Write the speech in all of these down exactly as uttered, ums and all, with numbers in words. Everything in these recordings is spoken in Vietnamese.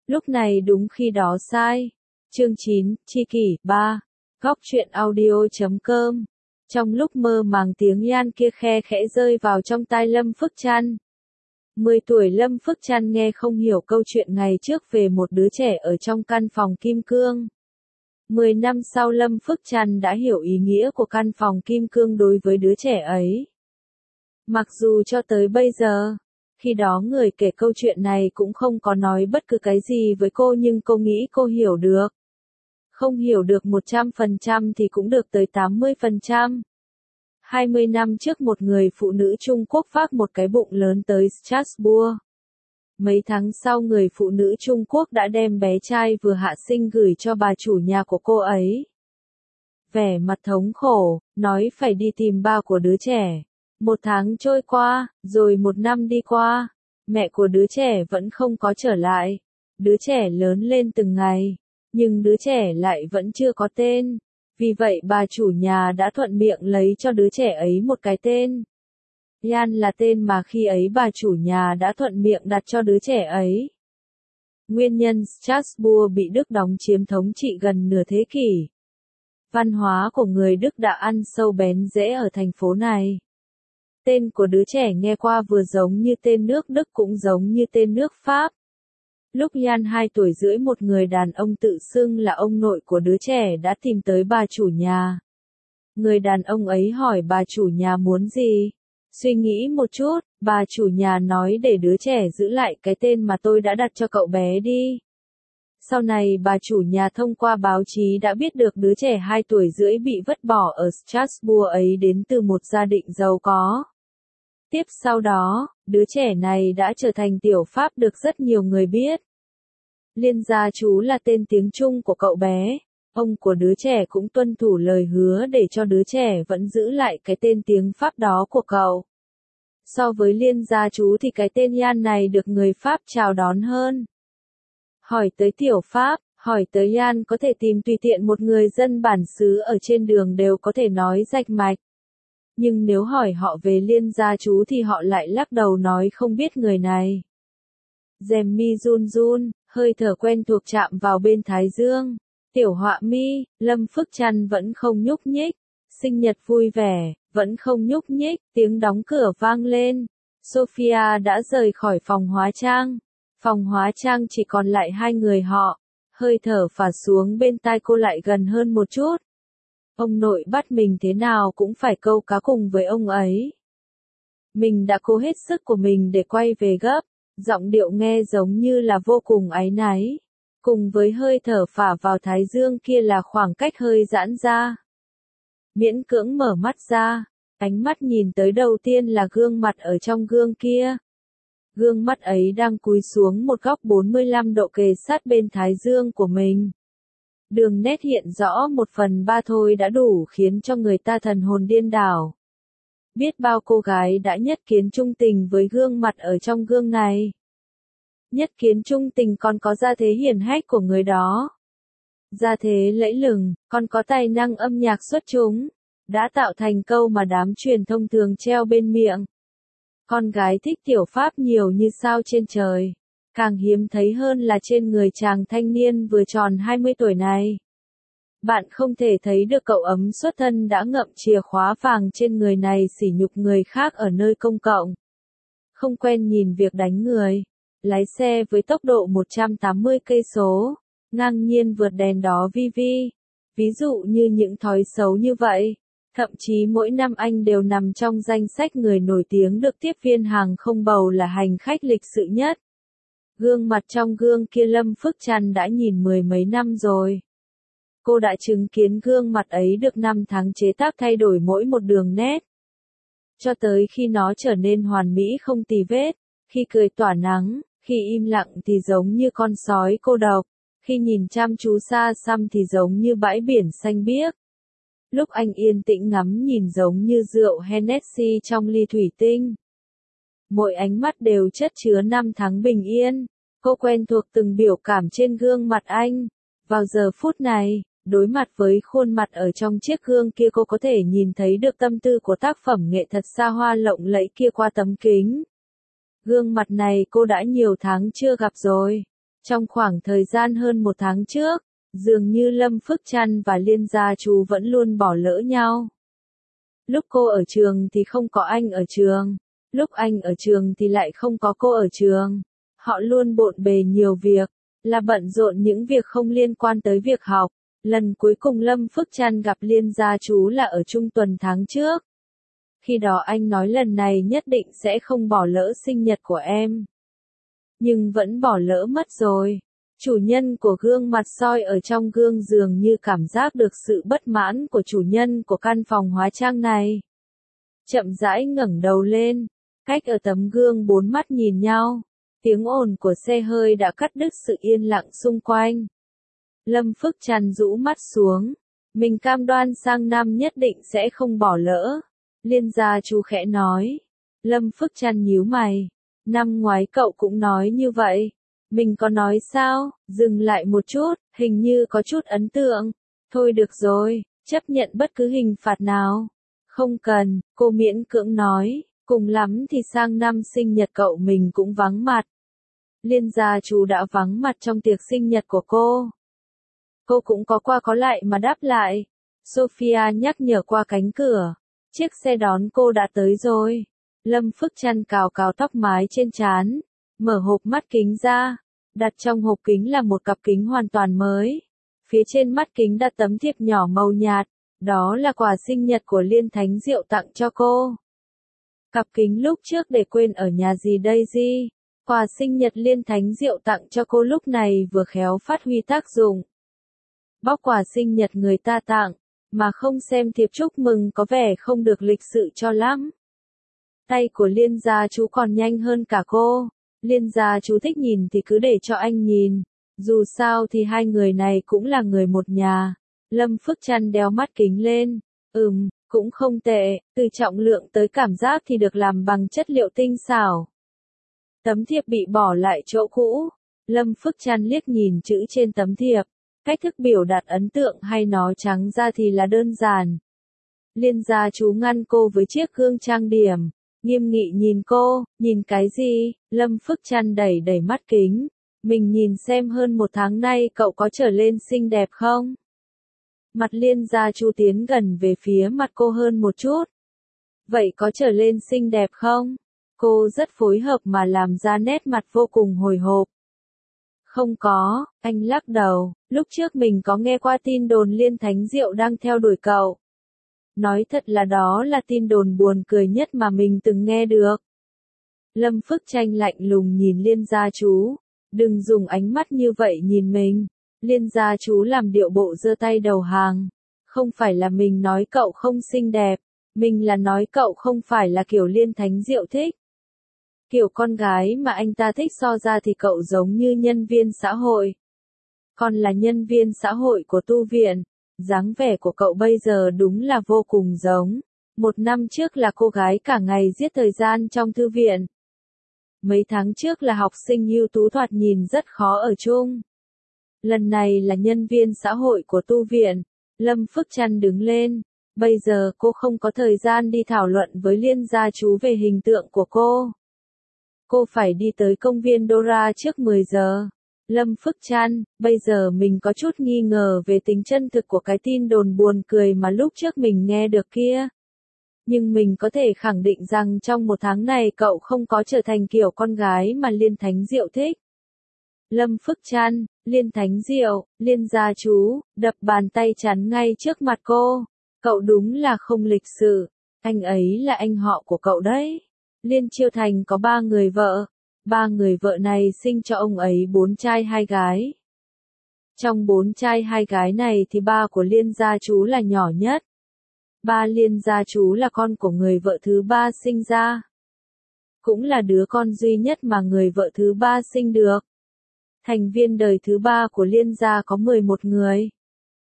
Lúc này đúng khi đó sai. Chương chín, Chi kỷ, ba. Góc truyện audio chấm com. Trong lúc mơ màng tiếng Yan kia khe khẽ rơi vào trong tai Lâm Phước Trăn. Mười tuổi Lâm Phước Trăn nghe không hiểu câu chuyện ngày trước về một đứa trẻ ở trong căn phòng kim cương. Mười năm sau Lâm Phước Trăn đã hiểu ý nghĩa của căn phòng kim cương đối với đứa trẻ ấy. Mặc dù cho tới bây giờ, khi đó người kể câu chuyện này cũng không có nói bất cứ cái gì với cô, nhưng cô nghĩ cô hiểu được. Không hiểu được một trăm phần trăm thì cũng được tới tám mươi phần trăm. hai mươi năm trước một người phụ nữ Trung Quốc vác một cái bụng lớn tới Strasbourg. Mấy tháng sau người phụ nữ Trung Quốc đã đem bé trai vừa hạ sinh gửi cho bà chủ nhà của cô ấy. Vẻ mặt thống khổ, nói phải đi tìm ba của đứa trẻ. Một tháng trôi qua, rồi một năm đi qua, mẹ của đứa trẻ vẫn không có trở lại. Đứa trẻ lớn lên từng ngày, nhưng đứa trẻ lại vẫn chưa có tên. Vì vậy bà chủ nhà đã thuận miệng lấy cho đứa trẻ ấy một cái tên. Yan là tên mà khi ấy bà chủ nhà đã thuận miệng đặt cho đứa trẻ ấy. Nguyên nhân Strasbourg bị Đức đóng chiếm thống trị gần nửa thế kỷ. Văn hóa của người Đức đã ăn sâu bén rễ ở thành phố này. Tên của đứa trẻ nghe qua vừa giống như tên nước Đức cũng giống như tên nước Pháp. Lúc Yan hai tuổi rưỡi, một người đàn ông tự xưng là ông nội của đứa trẻ đã tìm tới bà chủ nhà. Người đàn ông ấy hỏi bà chủ nhà muốn gì. Suy nghĩ một chút, bà chủ nhà nói để đứa trẻ giữ lại cái tên mà tôi đã đặt cho cậu bé đi. Sau này bà chủ nhà thông qua báo chí đã biết được đứa trẻ hai tuổi rưỡi bị vứt bỏ ở Strasbourg ấy đến từ một gia đình giàu có. Tiếp sau đó, đứa trẻ này đã trở thành tiểu Pháp được rất nhiều người biết. Liên gia chú là tên tiếng Trung của cậu bé. Ông của đứa trẻ cũng tuân thủ lời hứa để cho đứa trẻ vẫn giữ lại cái tên tiếng Pháp đó của cậu. So với liên gia chú thì cái tên Yan này được người Pháp chào đón hơn. Hỏi tới tiểu Pháp, hỏi tới Yan có thể tìm tùy tiện một người dân bản xứ ở trên đường đều có thể nói rạch mạch. Nhưng nếu hỏi họ về liên gia chú thì họ lại lắc đầu nói không biết người này. Dèm mi run run, hơi thở quen thuộc chạm vào bên thái dương. Tiểu họa mi, Lâm Phước Trăn vẫn không nhúc nhích. Sinh nhật vui vẻ, vẫn không nhúc nhích. Tiếng đóng cửa vang lên. Sophia đã rời khỏi phòng hóa trang. Phòng hóa trang chỉ còn lại hai người họ. Hơi thở phả xuống bên tai cô lại gần hơn một chút. Ông nội bắt mình thế nào cũng phải câu cá cùng với ông ấy. Mình đã cố hết sức của mình để quay về gấp. Giọng điệu nghe giống như là vô cùng áy náy. Cùng với hơi thở phả vào thái dương kia là khoảng cách hơi giãn ra. Miễn cưỡng mở mắt ra, ánh mắt nhìn tới đầu tiên là gương mặt ở trong gương kia. Gương mắt ấy đang cúi xuống một góc bốn mươi lăm độ kề sát bên thái dương của mình. Đường nét hiện rõ một phần ba thôi đã đủ khiến cho người ta thần hồn điên đảo. Biết bao cô gái đã nhất kiến trung tình với gương mặt ở trong gương này. Nhất kiến trung tình còn có gia thế hiển hách của người đó. Gia thế lẫy lừng, còn có tài năng âm nhạc xuất chúng, đã tạo thành câu mà đám truyền thông thường treo bên miệng. Con gái thích tiểu Pháp nhiều như sao trên trời. Càng hiếm thấy hơn là trên người chàng thanh niên vừa tròn hai mươi tuổi này. Bạn không thể thấy được cậu ấm xuất thân đã ngậm chìa khóa vàng trên người này sỉ nhục người khác ở nơi công cộng. Không quen nhìn việc đánh người. Lái xe với tốc độ một trăm tám mươi cây số, ngang nhiên vượt đèn đỏ vi vi. Ví dụ như những thói xấu như vậy, thậm chí mỗi năm anh đều nằm trong danh sách người nổi tiếng được tiếp viên hàng không bầu là hành khách lịch sự nhất. Gương mặt trong gương kia Lâm Phước Trăn đã nhìn mười mấy năm rồi. Cô đã chứng kiến gương mặt ấy được năm tháng chế tác thay đổi mỗi một đường nét. Cho tới khi nó trở nên hoàn mỹ không tì vết, khi cười tỏa nắng, khi im lặng thì giống như con sói cô độc, khi nhìn chăm chú xa xăm thì giống như bãi biển xanh biếc. Lúc anh yên tĩnh ngắm nhìn giống như rượu Hennessy trong ly thủy tinh. Mỗi ánh mắt đều chất chứa năm tháng bình yên. Cô quen thuộc từng biểu cảm trên gương mặt anh. Vào giờ phút này, đối mặt với khuôn mặt ở trong chiếc gương kia, cô có thể nhìn thấy được tâm tư của tác phẩm nghệ thuật xa hoa lộng lẫy kia qua tấm kính. Gương mặt này cô đã nhiều tháng chưa gặp rồi. Trong khoảng thời gian hơn một tháng trước, dường như Lâm Phước Trăn và Liên gia chú vẫn luôn bỏ lỡ nhau. Lúc cô ở trường thì không có anh ở trường, lúc anh ở trường thì lại không có cô ở trường. Họ luôn bộn bề nhiều việc, là bận rộn những việc không liên quan tới việc học. Lần cuối cùng Lâm Phước Trăn gặp Liên gia chú là ở trung tuần tháng trước. Khi đó anh nói lần này nhất định sẽ không bỏ lỡ sinh nhật của em. Nhưng vẫn bỏ lỡ mất rồi. Chủ nhân của gương mặt soi ở trong gương dường như cảm giác được sự bất mãn của chủ nhân của căn phòng hóa trang này. Chậm rãi ngẩng đầu lên, cách ở tấm gương bốn mắt nhìn nhau. Tiếng ồn của xe hơi đã cắt đứt sự yên lặng xung quanh. Lâm Phước Trăn rũ mắt xuống. Mình cam đoan sang năm nhất định sẽ không bỏ lỡ. Liên gia chú khẽ nói. Lâm Phước Trăn nhíu mày. Năm ngoái cậu cũng nói như vậy. Mình có nói sao? Dừng lại một chút, hình như có chút ấn tượng. Thôi được rồi, chấp nhận bất cứ hình phạt nào. Không cần, cô miễn cưỡng nói. Cùng lắm thì sang năm sinh nhật cậu mình cũng vắng mặt. Liên gia chú đã vắng mặt trong tiệc sinh nhật của cô. Cô cũng có qua có lại mà đáp lại. Sophia nhắc nhở qua cánh cửa. Chiếc xe đón cô đã tới rồi. Lâm Phước Trăn cào cào tóc mái trên trán, mở hộp mắt kính ra. Đặt trong hộp kính là một cặp kính hoàn toàn mới. Phía trên mắt kính đặt tấm thiệp nhỏ màu nhạt. Đó là quà sinh nhật của Liên Thánh Diệu tặng cho cô. Cặp kính lúc trước để quên ở nhà gì đây gì? Quà sinh nhật Liên Thánh Diệu tặng cho cô lúc này vừa khéo phát huy tác dụng. Bóc quà sinh nhật người ta tặng, mà không xem thiệp chúc mừng có vẻ không được lịch sự cho lắm. Tay của Liên gia chú còn nhanh hơn cả cô. Liên gia chú thích nhìn thì cứ để cho anh nhìn. Dù sao thì hai người này cũng là người một nhà. Lâm Phước Trăn đeo mắt kính lên. Ừm, cũng không tệ, từ trọng lượng tới cảm giác thì được làm bằng chất liệu tinh xảo. Tấm thiệp bị bỏ lại chỗ cũ. Lâm Phước Trăn liếc nhìn chữ trên tấm thiệp. Cách thức biểu đạt ấn tượng hay nói trắng ra thì là đơn giản. Liên gia chú ngăn cô với chiếc gương trang điểm. Nghiêm nghị nhìn cô, nhìn cái gì? Lâm Phước Trăn đẩy đẩy mắt kính. Mình nhìn xem hơn một tháng nay cậu có trở lên xinh đẹp không? Mặt Liên gia chú tiến gần về phía mặt cô hơn một chút. Vậy có trở lên xinh đẹp không? Cô rất phối hợp mà làm ra nét mặt vô cùng hồi hộp. Không có, anh lắc đầu, lúc trước mình có nghe qua tin đồn Liên Thánh Diệu đang theo đuổi cậu. Nói thật là đó là tin đồn buồn cười nhất mà mình từng nghe được. Lâm Phước Trăn lạnh lùng nhìn Liên gia chú. Đừng dùng ánh mắt như vậy nhìn mình. Liên gia chú làm điệu bộ giơ tay đầu hàng. Không phải là mình nói cậu không xinh đẹp. Mình là nói cậu không phải là kiểu Liên Thánh Diệu thích. Kiểu con gái mà anh ta thích so ra thì cậu giống như nhân viên xã hội. Còn là nhân viên xã hội của tu viện. Dáng vẻ của cậu bây giờ đúng là vô cùng giống. Một năm trước là cô gái cả ngày giết thời gian trong thư viện. Mấy tháng trước là học sinh ưu tú thoạt nhìn rất khó ở chung. Lần này là nhân viên xã hội của tu viện. Lâm Phước Trăn đứng lên. Bây giờ cô không có thời gian đi thảo luận với Liên gia chú về hình tượng của cô. Cô phải đi tới công viên Dora trước mười giờ. Lâm Phước Trăn, bây giờ mình có chút nghi ngờ về tính chân thực của cái tin đồn buồn cười mà lúc trước mình nghe được kia. Nhưng mình có thể khẳng định rằng trong một tháng này cậu không có trở thành kiểu con gái mà Liên Thánh Diệu thích. Lâm Phước Trăn, Liên Thánh Diệu, Liên gia chú, đập bàn tay chắn ngay trước mặt cô. Cậu đúng là không lịch sự. Anh ấy là anh họ của cậu đấy. Liên Chiêu Thành có ba người vợ. Ba người vợ này sinh cho ông ấy bốn trai hai gái. Trong bốn trai hai gái này thì ba của Liên gia chú là nhỏ nhất. Ba Liên gia chú là con của người vợ thứ ba sinh ra. Cũng là đứa con duy nhất mà người vợ thứ ba sinh được. Thành viên đời thứ ba của Liên gia có mười một người.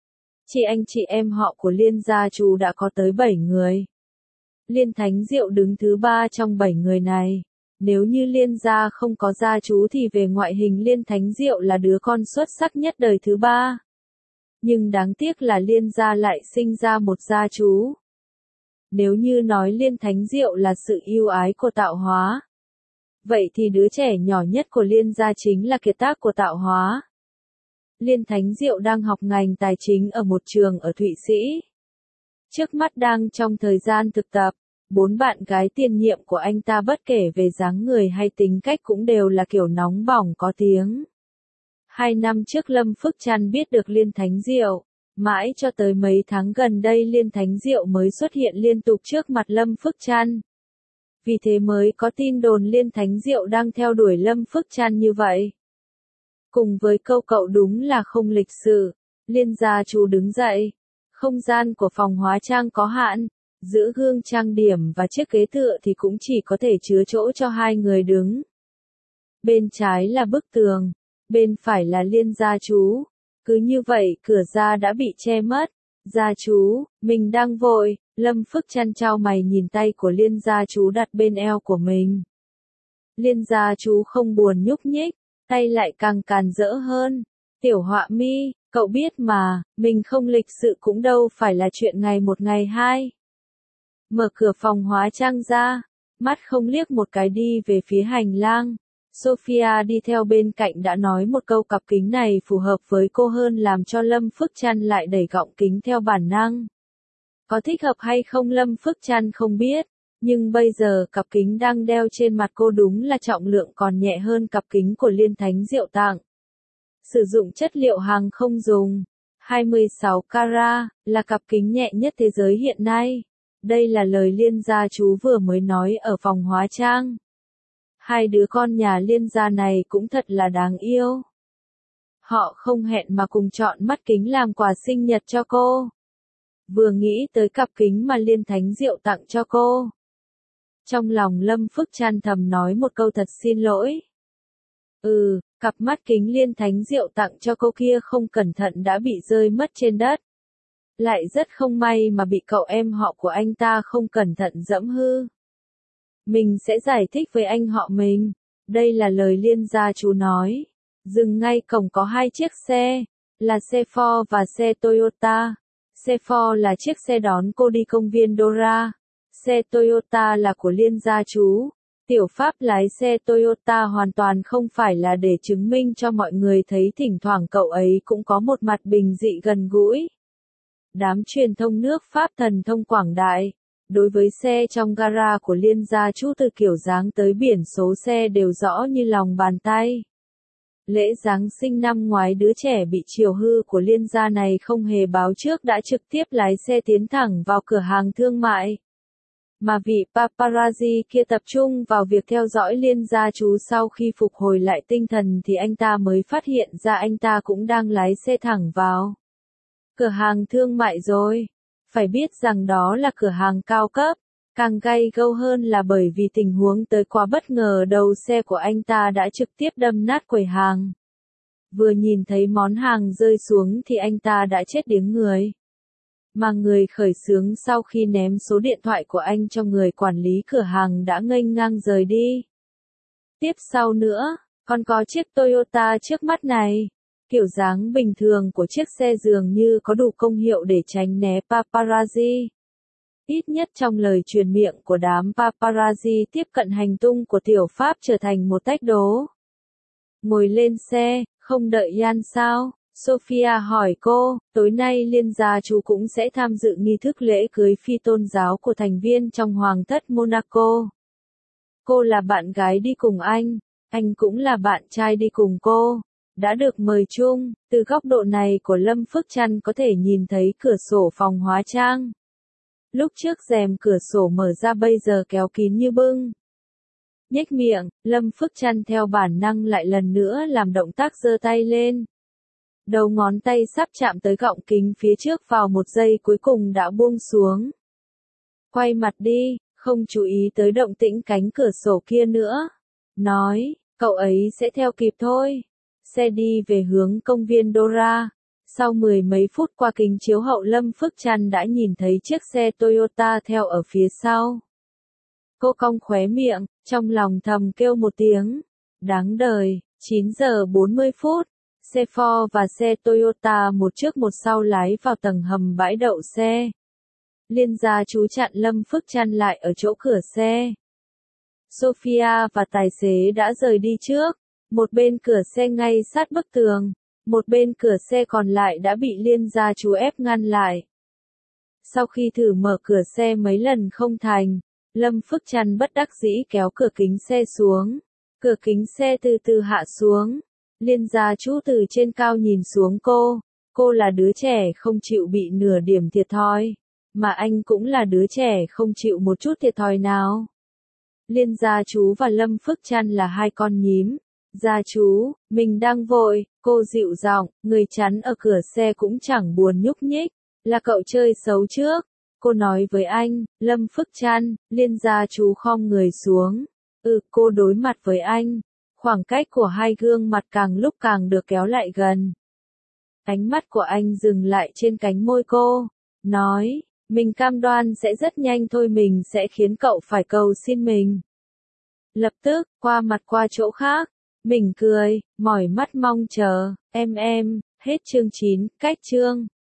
Chị anh chị em họ của Liên gia chú đã có tới bảy người. Liên Thánh Diệu đứng thứ ba trong bảy người này. Nếu như Liên gia không có gia chú thì về ngoại hình Liên Thánh Diệu là đứa con xuất sắc nhất đời thứ ba. Nhưng đáng tiếc là Liên gia lại sinh ra một gia chú. Nếu như nói Liên Thánh Diệu là sự ưu ái của tạo hóa, Vậy thì đứa trẻ nhỏ nhất của Liên gia chính là kiệt tác của tạo hóa. Liên Thánh Diệu đang học ngành tài chính ở một trường ở Thụy Sĩ. Trước mắt đang trong thời gian thực tập, bốn bạn gái tiền nhiệm của anh ta bất kể về dáng người hay tính cách cũng đều là kiểu nóng bỏng có tiếng. Hai năm trước Lâm Phước Trăn biết được Liên Thánh Diệu, mãi cho tới mấy tháng gần đây Liên Thánh Diệu mới xuất hiện liên tục trước mặt Lâm Phước Trăn. Vì thế mới có tin đồn Liên Thánh Diệu đang theo đuổi Lâm Phước Trăn như vậy. Cùng với câu cậu đúng là không lịch sự, Liên gia chú đứng dậy. Không gian của phòng hóa trang có hạn, giữa gương trang điểm và chiếc ghế tựa thì cũng chỉ có thể chứa chỗ cho hai người đứng. Bên trái là bức tường, bên phải là Liên gia chú. Cứ như vậy cửa ra đã bị che mất. Gia chú, mình đang vội. Lâm Phước Trăn chau mày nhìn tay của Liên gia chú đặt bên eo của mình. Liên gia chú không buồn nhúc nhích, tay lại càng càn rỡ hơn. Tiểu Họa Mi, cậu biết mà, mình không lịch sự cũng đâu phải là chuyện ngày một ngày hai. Mở cửa phòng hóa trang ra, mắt không liếc một cái đi về phía hành lang. Sophia đi theo bên cạnh đã nói một câu cặp kính này phù hợp với cô hơn làm cho Lâm Phước Trăn lại đẩy gọng kính theo bản năng. Có thích hợp hay không Lâm Phước Trăn không biết, nhưng bây giờ cặp kính đang đeo trên mặt cô đúng là trọng lượng còn nhẹ hơn cặp kính của Liên Thánh Diệu tặng. Sử dụng chất liệu hàng không dùng, hai mươi sáu carat, là cặp kính nhẹ nhất thế giới hiện nay. Đây là lời Liên gia chú vừa mới nói ở phòng hóa trang. Hai đứa con nhà Liên gia này cũng thật là đáng yêu. Họ không hẹn mà cùng chọn mắt kính làm quà sinh nhật cho cô. Vừa nghĩ tới cặp kính mà Liên Thánh Diệu tặng cho cô, trong lòng Lâm Phước Trăn thầm nói một câu thật xin lỗi. Ừ, cặp mắt kính Liên Thánh Diệu tặng cho cô kia không cẩn thận đã bị rơi mất trên đất. Lại rất không may mà bị cậu em họ của anh ta không cẩn thận dẫm hư. Mình sẽ giải thích với anh họ mình. Đây là lời Liên gia chú nói. Dừng ngay cổng có hai chiếc xe, là xe Ford và xe Toyota. Xe Ford là chiếc xe đón cô đi công viên Dora. Xe Toyota là của Liên gia chú. Tiểu Pháp lái xe Toyota hoàn toàn không phải là để chứng minh cho mọi người thấy thỉnh thoảng cậu ấy cũng có một mặt bình dị gần gũi. Đám truyền thông nước Pháp thần thông quảng đại. Đối với xe trong gara của Liên gia chú từ kiểu dáng tới biển số xe đều rõ như lòng bàn tay. Lễ Giáng sinh năm ngoái đứa trẻ bị chiều hư của Liên gia này không hề báo trước đã trực tiếp lái xe tiến thẳng vào cửa hàng thương mại. Mà vị paparazzi kia tập trung vào việc theo dõi Liên gia chú sau khi phục hồi lại tinh thần thì anh ta mới phát hiện ra anh ta cũng đang lái xe thẳng vào cửa hàng thương mại rồi. Phải biết rằng đó là cửa hàng cao cấp. Càng gay gâu hơn là bởi vì tình huống tới quá bất ngờ đầu xe của anh ta đã trực tiếp đâm nát quầy hàng. Vừa nhìn thấy món hàng rơi xuống thì anh ta đã chết điếng người. Mà người khởi xướng sau khi ném số điện thoại của anh cho người quản lý cửa hàng đã nghênh ngang rời đi. Tiếp sau nữa, còn có chiếc Toyota trước mắt này. Kiểu dáng bình thường của chiếc xe dường như có đủ công hiệu để tránh né paparazzi. Ít nhất trong lời truyền miệng của đám paparazzi tiếp cận hành tung của Tiểu Pháp trở thành một tách đố. Ngồi lên xe, không đợi Yan sao? Sophia hỏi cô, tối nay Liên gia chú cũng sẽ tham dự nghi thức lễ cưới phi tôn giáo của thành viên trong Hoàng thất Monaco. Cô là bạn gái đi cùng anh, anh cũng là bạn trai đi cùng cô. Đã được mời chung, từ góc độ này của Lâm Phước Trăn có thể nhìn thấy cửa sổ phòng hóa trang. Lúc trước rèm cửa sổ mở ra bây giờ kéo kín như bưng. Nhếch miệng, Lâm Phước Trăn theo bản năng lại lần nữa làm động tác giơ tay lên. Đầu ngón tay sắp chạm tới gọng kính phía trước vào một giây cuối cùng đã buông xuống. Quay mặt đi, không chú ý tới động tĩnh cánh cửa sổ kia nữa. Nói, cậu ấy sẽ theo kịp thôi. Xe đi về hướng công viên Dora. Sau mười mấy phút qua kính chiếu hậu Lâm Phước Trăn đã nhìn thấy chiếc xe Toyota theo ở phía sau. Cô cong khóe miệng, trong lòng thầm kêu một tiếng. Đáng đời, chín giờ bốn mươi phút. Xe Ford và xe Toyota một trước một sau lái vào tầng hầm bãi đậu xe. Liên gia chú chặn Lâm Phước Trăn lại ở chỗ cửa xe. Sophia và tài xế đã rời đi trước. Một bên cửa xe ngay sát bức tường, một bên cửa xe còn lại đã bị Liên gia chú ép ngăn lại. Sau khi thử mở cửa xe mấy lần không thành, Lâm Phước Trăn bất đắc dĩ kéo cửa kính xe xuống. Cửa kính xe từ từ hạ xuống. Liên gia chú từ trên cao nhìn xuống cô. Cô là đứa trẻ không chịu bị nửa điểm thiệt thòi. Mà anh cũng là đứa trẻ không chịu một chút thiệt thòi nào. Liên gia chú và Lâm Phước Trăn là hai con nhím. Gia chú, mình đang vội, cô dịu giọng, người chắn ở cửa xe cũng chẳng buồn nhúc nhích. Là cậu chơi xấu trước. Cô nói với anh, Lâm Phước Trăn. Liên gia chú khom người xuống. Ừ, cô đối mặt với anh. Khoảng cách của hai gương mặt càng lúc càng được kéo lại gần. Ánh mắt của anh dừng lại trên cánh môi cô. Nói, mình cam đoan sẽ rất nhanh thôi, mình sẽ khiến cậu phải cầu xin mình. Lập tức, qua mặt qua chỗ khác. Mình cười, mỏi mắt mong chờ. Em em, hết chương chín, cách chương.